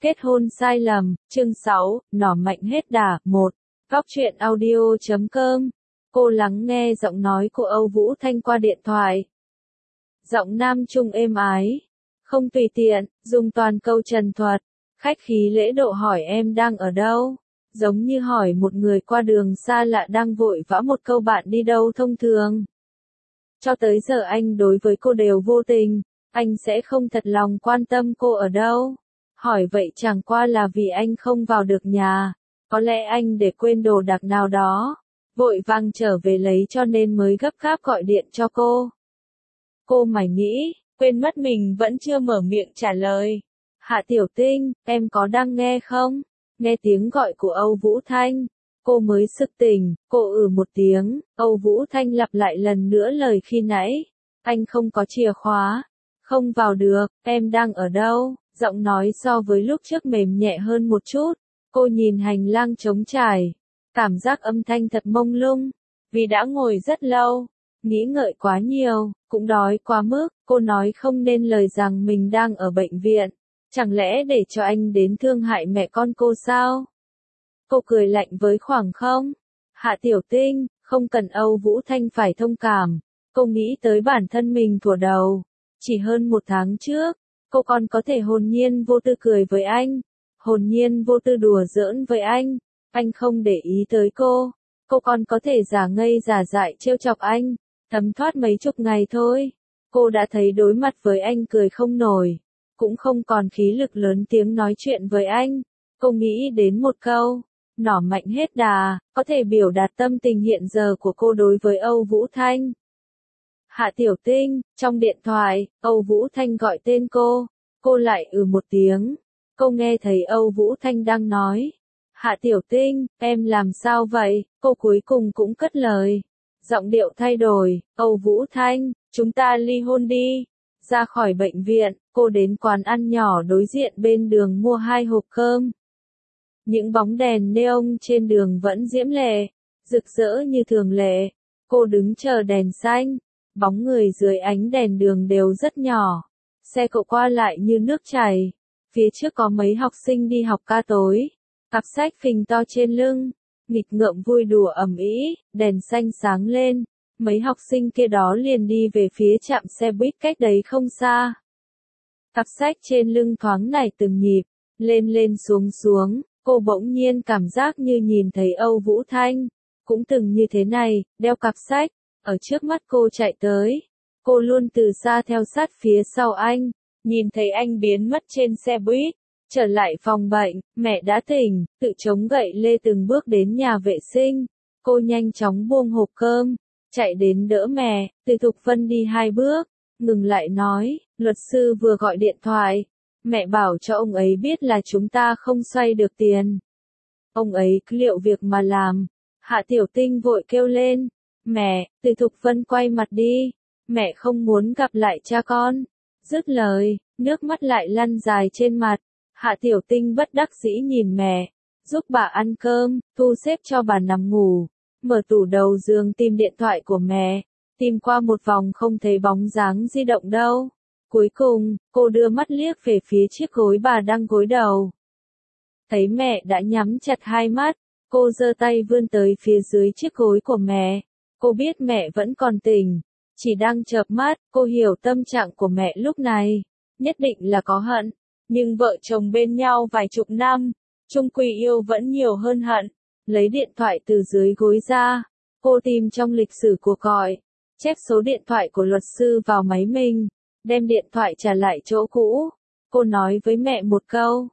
Kết hôn sai lầm, chương 6, nỏ mạnh hết đà, 1. Góc truyện audio.com. Cô lắng nghe giọng nói của Âu Vũ Thanh qua điện thoại. Giọng nam trung êm ái, không tùy tiện, dùng toàn câu trần thuật, khách khí lễ độ hỏi em đang ở đâu, giống như hỏi một người qua đường xa lạ đang vội vã một câu bạn đi đâu thông thường. Cho tới giờ anh đối với cô đều vô tình, anh sẽ không thật lòng quan tâm cô ở đâu. Hỏi vậy chẳng qua là vì anh không vào được nhà, có lẽ anh để quên đồ đạc nào đó, vội vàng trở về lấy cho nên mới gấp gáp gọi điện cho cô. Cô mải nghĩ, quên mất mình vẫn chưa mở miệng trả lời. Hạ Tiểu Tinh, em có đang nghe không? Nghe tiếng gọi của Âu Vũ Thanh, cô mới sực tỉnh, cô một tiếng, Âu Vũ Thanh lặp lại lần nữa lời khi nãy. Anh không có chìa khóa, không vào được, em đang ở đâu? Giọng nói so với lúc trước mềm nhẹ hơn một chút, cô nhìn hành lang trống trải, cảm giác âm thanh thật mông lung, vì đã ngồi rất lâu, nghĩ ngợi quá nhiều, cũng đói quá mức, cô nói không nên lời rằng mình đang ở bệnh viện, chẳng lẽ để cho anh đến thương hại mẹ con cô sao? Cô cười lạnh với khoảng không. Hạ Tiểu Tinh, không cần Âu Vũ Thanh phải thông cảm, cô nghĩ tới bản thân mình thuở đầu, chỉ hơn một tháng trước. Cô còn có thể hồn nhiên vô tư cười với anh, hồn nhiên vô tư đùa giỡn với anh không để ý tới cô còn có thể giả ngây giả dại trêu chọc anh, thấm thoát mấy chục ngày thôi. Cô đã thấy đối mặt với anh cười không nổi, cũng không còn khí lực lớn tiếng nói chuyện với anh. Cô nghĩ đến một câu, nỏ mạnh hết đà, có thể biểu đạt tâm tình hiện giờ của cô đối với Âu Vũ Thanh. Hạ Tiểu Tinh, trong điện thoại, Âu Vũ Thanh gọi tên cô lại một tiếng. Cô nghe thấy Âu Vũ Thanh đang nói, Hạ Tiểu Tinh, em làm sao vậy? Cô cuối cùng cũng cất lời. Giọng điệu thay đổi, Âu Vũ Thanh, chúng ta ly hôn đi. Ra khỏi bệnh viện, cô đến quán ăn nhỏ đối diện bên đường mua 2 hộp cơm. Những bóng đèn neon trên đường vẫn diễm lệ, rực rỡ như thường lệ. Cô đứng chờ đèn xanh. Bóng người dưới ánh đèn đường đều rất nhỏ, xe cộ qua lại như nước chảy. Phía trước có mấy học sinh đi học ca tối, cặp sách phình to trên lưng, nghịch ngợm vui đùa ầm ĩ. Đèn xanh sáng lên, mấy học sinh kia đó liền đi về phía trạm xe buýt cách đấy không xa. Cặp sách trên lưng thoáng nảy từng nhịp, lên lên xuống xuống, cô bỗng nhiên cảm giác như nhìn thấy Âu Vũ Thanh, cũng từng như thế này, đeo cặp sách. Ở trước mắt cô chạy tới, cô luôn từ xa theo sát phía sau anh, nhìn thấy anh biến mất trên xe buýt, trở lại phòng bệnh, mẹ đã tỉnh, tự chống gậy lê từng bước đến nhà vệ sinh, cô nhanh chóng buông hộp cơm, chạy đến đỡ mẹ. Từ Thục Vân đi 2 bước, ngừng lại nói, luật sư vừa gọi điện thoại, mẹ bảo cho ông ấy biết là chúng ta không xoay được tiền. Ông ấy liệu việc mà làm. Hạ Tiểu Tinh vội kêu lên. Mẹ, Từ Thục Vân quay mặt đi, mẹ không muốn gặp lại cha con. Dứt lời, nước mắt lại lăn dài trên mặt. Hạ Tiểu Tinh bất đắc dĩ nhìn mẹ, giúp bà ăn cơm, thu xếp cho bà nằm ngủ, mở tủ đầu giường tìm điện thoại của mẹ, tìm qua một vòng không thấy bóng dáng di động đâu. Cuối cùng, cô đưa mắt liếc về phía chiếc gối bà đang gối đầu. Thấy mẹ đã nhắm chặt 2 mắt, cô giơ tay vươn tới phía dưới chiếc gối của mẹ. Cô biết mẹ vẫn còn tỉnh, chỉ đang chợp mắt. Cô hiểu tâm trạng của mẹ lúc này, nhất định là có hận, nhưng vợ chồng bên nhau vài chục năm, chung quy yêu vẫn nhiều hơn hận. Lấy điện thoại từ dưới gối ra, cô tìm trong lịch sử cuộc gọi, chép số điện thoại của luật sư vào máy mình, đem điện thoại trả lại chỗ cũ. Cô nói với mẹ một câu,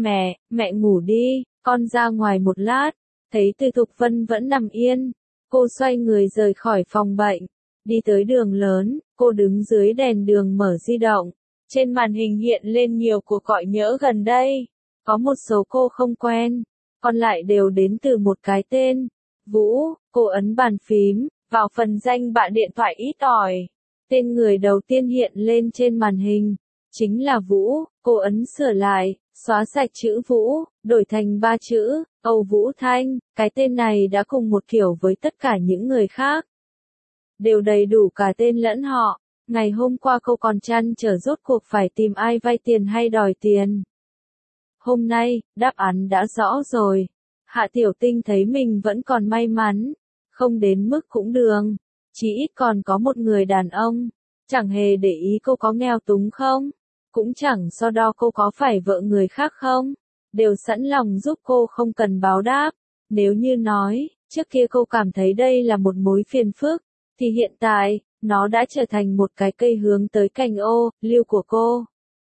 mẹ ngủ đi, con ra ngoài một lát. Thấy Từ Thục Vân vẫn nằm yên, cô xoay người rời khỏi phòng bệnh, đi tới đường lớn. Cô đứng dưới đèn đường mở di động, trên màn hình hiện lên nhiều cuộc gọi nhỡ gần đây, có một số cô không quen, còn lại đều đến từ một cái tên, Vũ. Cô ấn bàn phím, vào phần danh bạ điện thoại ít ỏi, tên người đầu tiên hiện lên trên màn hình, chính là Vũ. Cô ấn sửa lại, xóa sạch chữ Vũ, đổi thành 3 chữ, Âu Vũ Thanh. Cái tên này đã cùng một kiểu với tất cả những người khác, đều đầy đủ cả tên lẫn họ. Ngày hôm qua cô còn trăn trở rốt cuộc phải tìm ai vay tiền hay đòi tiền. Hôm nay, đáp án đã rõ rồi. Hạ Tiểu Tinh thấy mình vẫn còn may mắn. Không đến mức cũng đường. Chỉ ít còn có một người đàn ông. Chẳng hề để ý cô có nghèo túng không. Cũng chẳng so đo cô có phải vợ người khác không. Đều sẵn lòng giúp cô không cần báo đáp. Nếu như nói, trước kia cô cảm thấy đây là một mối phiền phức, thì hiện tại, nó đã trở thành một cái cây hướng tới cành ô, liu của cô.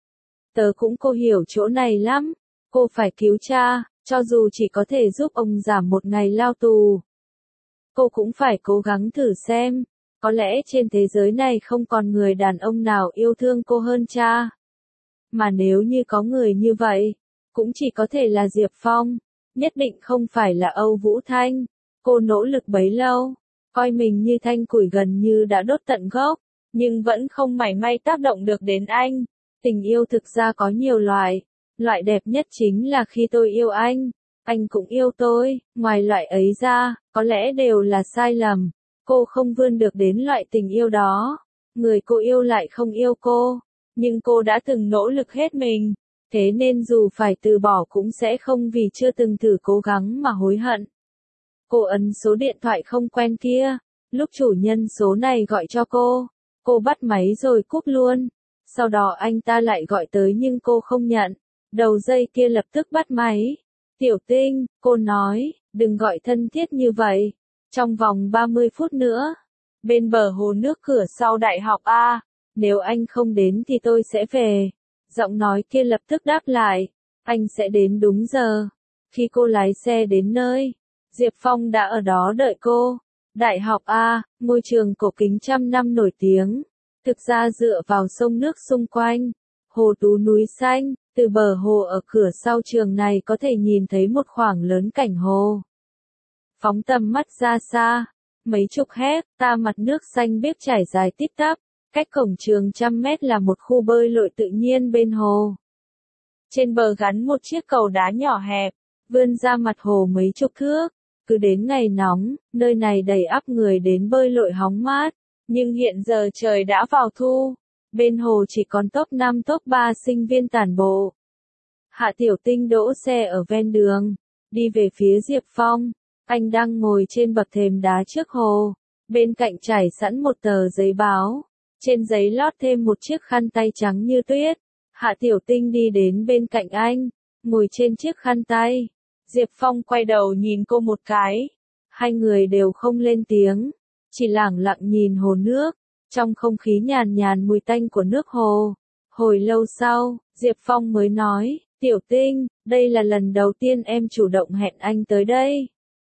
Tớ cũng cô hiểu chỗ này lắm. Cô phải cứu cha, cho dù chỉ có thể giúp ông giảm một ngày lao tù. Cô cũng phải cố gắng thử xem. Có lẽ trên thế giới này không còn người đàn ông nào yêu thương cô hơn cha. Mà nếu như có người như vậy, cũng chỉ có thể là Diệp Phong. Nhất định không phải là Âu Vũ Thanh. Cô nỗ lực bấy lâu, coi mình như thanh củi gần như đã đốt tận gốc, nhưng vẫn không mảy may tác động được đến anh. Tình yêu thực ra có nhiều loại. Loại đẹp nhất chính là khi tôi yêu anh cũng yêu tôi, ngoài loại ấy ra, có lẽ đều là sai lầm. Cô không vươn được đến loại tình yêu đó. Người cô yêu lại không yêu cô, nhưng cô đã từng nỗ lực hết mình. Thế nên dù phải từ bỏ cũng sẽ không vì chưa từng thử cố gắng mà hối hận. Cô ấn số điện thoại không quen kia. Lúc chủ nhân số này gọi cho cô bắt máy rồi cúp luôn. Sau đó anh ta lại gọi tới nhưng cô không nhận. Đầu dây kia lập tức bắt máy. Tiểu Tinh, cô nói, đừng gọi thân thiết như vậy. Trong vòng 30 phút nữa, bên bờ hồ nước cửa sau đại học A, nếu anh không đến thì tôi sẽ về. Giọng nói kia lập tức đáp lại, anh sẽ đến đúng giờ. Khi cô lái xe đến nơi, Diệp Phong đã ở đó đợi cô. Đại học A, ngôi trường cổ kính trăm năm nổi tiếng. Thực ra dựa vào sông nước xung quanh, hồ tú núi xanh, từ bờ hồ ở cửa sau trường này có thể nhìn thấy một khoảng lớn cảnh hồ. Phóng tầm mắt ra xa, mấy chục hecta mặt nước xanh biếc trải dài tít tắp, cách cổng trường trăm mét là một khu bơi lội tự nhiên bên hồ. Trên bờ gắn một chiếc cầu đá nhỏ hẹp, vươn ra mặt hồ mấy chục thước. Cứ đến ngày nóng, nơi này đầy ắp người đến bơi lội hóng mát, nhưng hiện giờ trời đã vào thu. Bên hồ chỉ còn top 5 top 3 sinh viên tản bộ. Hạ Tiểu Tinh đỗ xe ở ven đường, đi về phía Diệp Phong. Anh đang ngồi trên bậc thềm đá trước hồ, bên cạnh trải sẵn một tờ giấy báo. Trên giấy lót thêm một chiếc khăn tay trắng như tuyết. Hạ Tiểu Tinh đi đến bên cạnh anh, ngồi trên chiếc khăn tay. Diệp Phong quay đầu nhìn cô một cái. Hai người đều không lên tiếng, chỉ lẳng lặng nhìn hồ nước. Trong không khí nhàn nhàn mùi tanh của nước hồ. Hồi lâu sau, Diệp Phong mới nói, Tiểu Tinh, đây là lần đầu tiên em chủ động hẹn anh tới đây.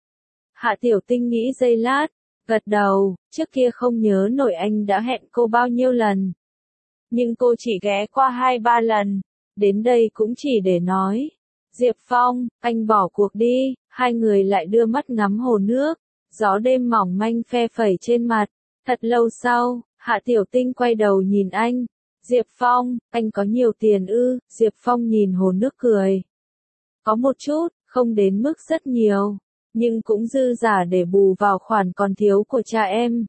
Hạ Tiểu Tinh nghĩ giây lát, gật đầu, trước kia không nhớ nổi anh đã hẹn cô bao nhiêu lần. Nhưng cô chỉ ghé qua 2-3 lần, đến đây cũng chỉ để nói. Diệp Phong, anh bỏ cuộc đi. Hai người lại đưa mắt ngắm hồ nước, gió đêm mỏng manh phe phẩy trên mặt. Thật lâu sau, Hạ Tiểu Tinh quay đầu nhìn anh. Diệp Phong, anh có nhiều tiền ư? Diệp Phong nhìn hồ nước cười. Có một chút, không đến mức rất nhiều, nhưng cũng dư giả để bù vào khoản còn thiếu của cha em.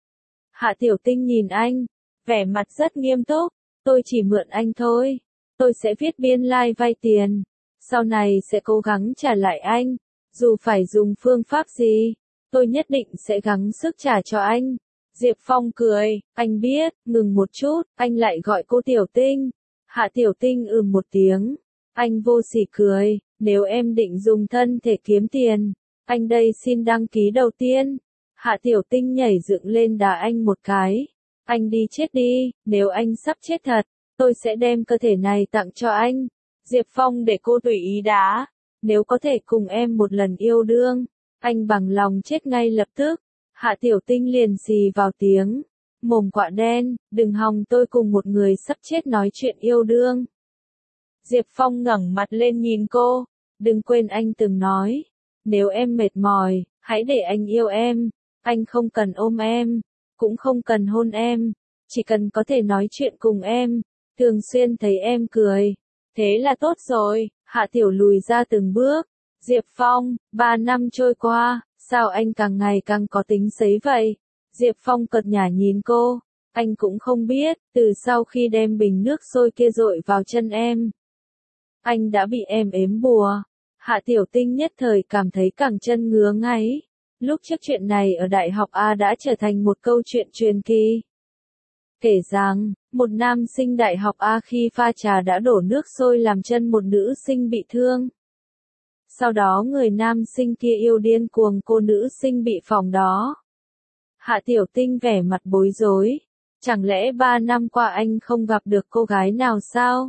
Hạ Tiểu Tinh nhìn anh, vẻ mặt rất nghiêm túc. Tôi chỉ mượn anh thôi. Tôi sẽ viết biên lai vay tiền. Sau này sẽ cố gắng trả lại anh. Dù phải dùng phương pháp gì, tôi nhất định sẽ gắng sức trả cho anh. Diệp Phong cười, anh biết. Ngừng một chút, anh lại gọi cô Tiểu Tinh. Hạ Tiểu Tinh một tiếng. Anh vô sỉ cười, nếu em định dùng thân thể kiếm tiền, anh đây xin đăng ký đầu tiên. Hạ Tiểu Tinh nhảy dựng lên đá anh một cái. Anh đi chết đi, nếu anh sắp chết thật, tôi sẽ đem cơ thể này tặng cho anh. Diệp Phong để cô tùy ý đá. Nếu có thể cùng em một lần yêu đương, anh bằng lòng chết ngay lập tức. Hạ Tiểu Tinh liền xì vào tiếng. Mồm quạ đen, đừng hòng tôi cùng một người sắp chết nói chuyện yêu đương. Diệp Phong ngẩng mặt lên nhìn cô. Đừng quên anh từng nói, nếu em mệt mỏi, hãy để anh yêu em. Anh không cần ôm em, cũng không cần hôn em, chỉ cần có thể nói chuyện cùng em, thường xuyên thấy em cười. Thế là tốt rồi. Hạ Tiểu lùi ra từng bước. Diệp Phong, 3 năm trôi qua, sao anh càng ngày càng có tính sấy vậy? Diệp Phong cợt nhả nhìn cô. Anh cũng không biết, từ sau khi đem bình nước sôi kia dội vào chân em, anh đã bị em ếm bùa. Hạ Tiểu Tinh nhất thời cảm thấy cẳng chân ngứa ngáy. Lúc trước chuyện này ở Đại học A đã trở thành một câu chuyện truyền kỳ. Kể rằng, một nam sinh Đại học A khi pha trà đã đổ nước sôi làm chân một nữ sinh bị thương. Sau đó người nam sinh kia yêu điên cuồng cô nữ sinh bị phỏng đó. Hạ Tiểu Tinh vẻ mặt bối rối. Chẳng lẽ 3 năm qua anh không gặp được cô gái nào sao?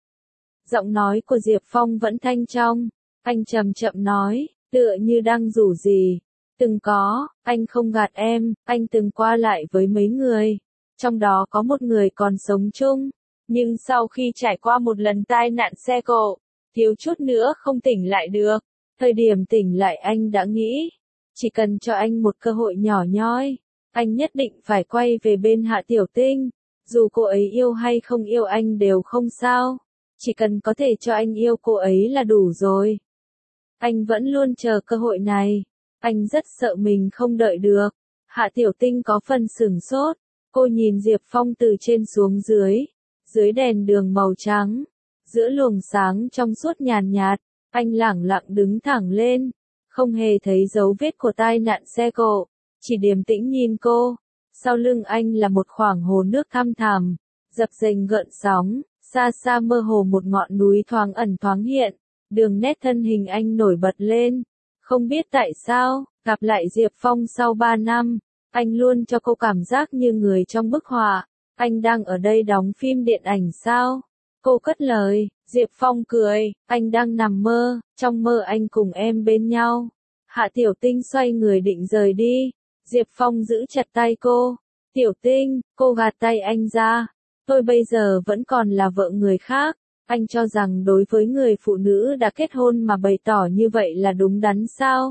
Giọng nói của Diệp Phong vẫn thanh trong. Anh chậm chậm nói, tựa như đang rủ gì. Từng có, anh không gạt em, anh từng qua lại với mấy người. Trong đó có một người còn sống chung. Nhưng sau khi trải qua một lần tai nạn xe cộ, thiếu chút nữa không tỉnh lại được. Thời điểm tỉnh lại anh đã nghĩ, chỉ cần cho anh một cơ hội nhỏ nhoi, anh nhất định phải quay về bên Hạ Tiểu Tinh. Dù cô ấy yêu hay không yêu anh đều không sao. Chỉ cần có thể cho anh yêu cô ấy là đủ rồi. Anh vẫn luôn chờ cơ hội này. Anh rất sợ mình không đợi được. Hạ Tiểu Tinh có phần sửng sốt. Cô nhìn Diệp Phong từ trên xuống dưới. Dưới đèn đường màu trắng. Giữa luồng sáng trong suốt nhàn nhạt. Anh lẳng lặng đứng thẳng lên. Không hề thấy dấu vết của tai nạn xe cộ. Chỉ điềm tĩnh nhìn cô. Sau lưng anh là một khoảng hồ nước thăm thẳm. Dập dềnh gợn sóng. Xa xa mơ hồ một ngọn núi thoáng ẩn thoáng hiện. Đường nét thân hình anh nổi bật lên. Không biết tại sao, gặp lại Diệp Phong sau 3 năm, anh luôn cho cô cảm giác như người trong bức họa. Anh đang ở đây đóng phim điện ảnh sao? Cô cất lời, Diệp Phong cười, anh đang nằm mơ, trong mơ anh cùng em bên nhau. Hạ Tiểu Tinh xoay người định rời đi. Diệp Phong giữ chặt tay cô. Tiểu Tinh, cô gạt tay anh ra. Tôi bây giờ vẫn còn là vợ người khác. Anh cho rằng đối với người phụ nữ đã kết hôn mà bày tỏ như vậy là đúng đắn sao?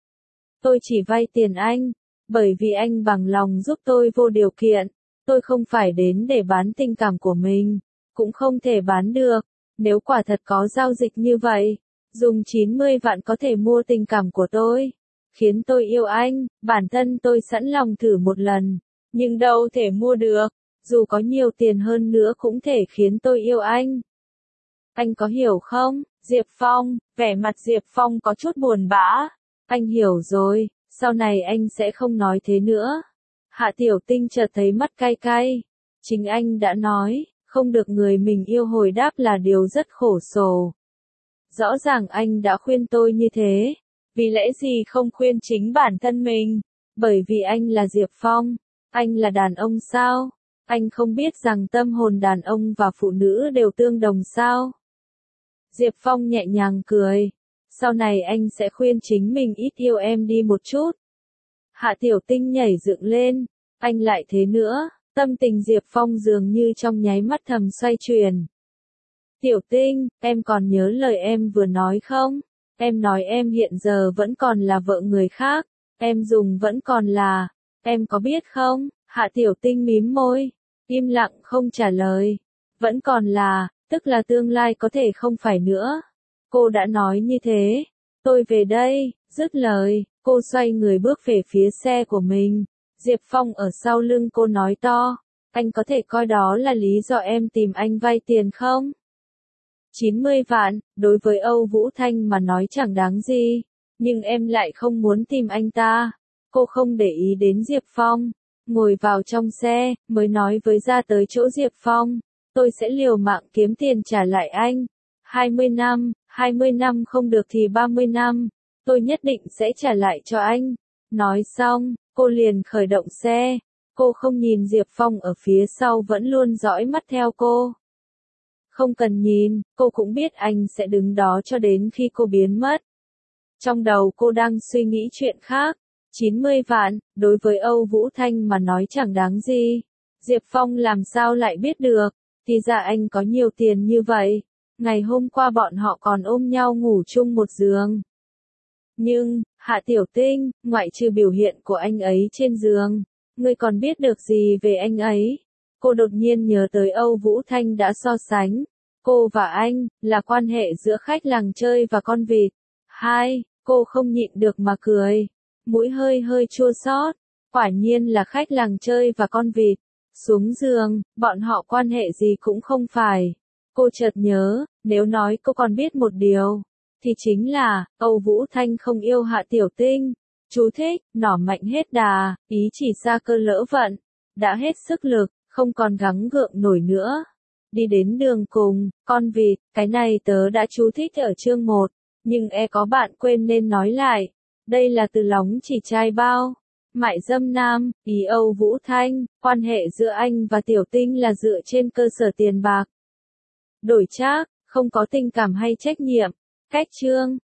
Tôi chỉ vay tiền anh, bởi vì anh bằng lòng giúp tôi vô điều kiện. Tôi không phải đến để bán tình cảm của mình, cũng không thể bán được. Nếu quả thật có giao dịch như vậy, dùng 90 vạn có thể mua tình cảm của tôi, khiến tôi yêu anh, bản thân tôi sẵn lòng thử một lần, nhưng đâu thể mua được, dù có nhiều tiền hơn nữa cũng thể khiến tôi yêu anh. Anh có hiểu không, Diệp Phong? Vẻ mặt Diệp Phong có chút buồn bã. Anh hiểu rồi, sau này anh sẽ không nói thế nữa. Hạ Tiểu Tinh chợt thấy mắt cay cay. Chính anh đã nói, không được người mình yêu hồi đáp là điều rất khổ sở. Rõ ràng anh đã khuyên tôi như thế. Vì lẽ gì không khuyên chính bản thân mình? Bởi vì anh là Diệp Phong. Anh là đàn ông sao? Anh không biết rằng tâm hồn đàn ông và phụ nữ đều tương đồng sao? Diệp Phong nhẹ nhàng cười. Sau này anh sẽ khuyên chính mình ít yêu em đi một chút. Hạ Tiểu Tinh nhảy dựng lên. Anh lại thế nữa. Tâm tình Diệp Phong dường như trong nháy mắt thầm xoay chuyển. Tiểu Tinh, em còn nhớ lời em vừa nói không? Em nói em hiện giờ vẫn còn là vợ người khác. Em dùng vẫn còn là. Em có biết không? Hạ Tiểu Tinh mím môi. Im lặng không trả lời. Vẫn còn là, tức là tương lai có thể không phải nữa. Cô đã nói như thế. Tôi về đây, dứt lời, cô xoay người bước về phía xe của mình. Diệp Phong ở sau lưng cô nói to. Anh có thể coi đó là lý do em tìm anh vay tiền không? 90 vạn, đối với Âu Vũ Thanh mà nói chẳng đáng gì. Nhưng em lại không muốn tìm anh ta. Cô không để ý đến Diệp Phong. Ngồi vào trong xe, mới nói với ra tới chỗ Diệp Phong. Tôi sẽ liều mạng kiếm tiền trả lại anh. 20 năm không được thì 30 năm. Tôi nhất định sẽ trả lại cho anh. Nói xong, cô liền khởi động xe. Cô không nhìn Diệp Phong ở phía sau vẫn luôn dõi mắt theo cô. Không cần nhìn, cô cũng biết anh sẽ đứng đó cho đến khi cô biến mất. Trong đầu cô đang suy nghĩ chuyện khác. 90 vạn, đối với Âu Vũ Thanh mà nói chẳng đáng gì. Diệp Phong làm sao lại biết được, thì ra anh có nhiều tiền như vậy. Ngày hôm qua bọn họ còn ôm nhau ngủ chung một giường. Nhưng, Hạ Tiểu Tinh, ngoại trừ biểu hiện của anh ấy trên giường, ngươi còn biết được gì về anh ấy? Cô đột nhiên nhớ tới Âu Vũ Thanh đã so sánh. Cô và anh, là quan hệ giữa khách làng chơi và con vịt. Cô không nhịn được mà cười. Mũi hơi hơi chua xót. Quả nhiên là khách làng chơi và con vịt. Xuống giường, bọn họ quan hệ gì cũng không phải. Cô chợt nhớ, Nếu nói cô còn biết một điều, thì chính là, Âu Vũ Thanh không yêu Hạ Tiểu Tinh. Chú thích, nỏ mạnh hết đà, ý chỉ xa cơ lỡ vận, đã hết sức lực, không còn gắng gượng nổi nữa. Đi đến đường cùng, con vịt, cái này tớ đã chú thích ở chương 1, nhưng có bạn quên nên nói lại. Đây là từ lóng chỉ trai bao. Mại dâm nam, ý Âu Vũ Thanh, quan hệ giữa anh và Tiểu Tinh là dựa trên cơ sở tiền bạc. Đổi trác, không có tình cảm hay trách nhiệm. Cách chương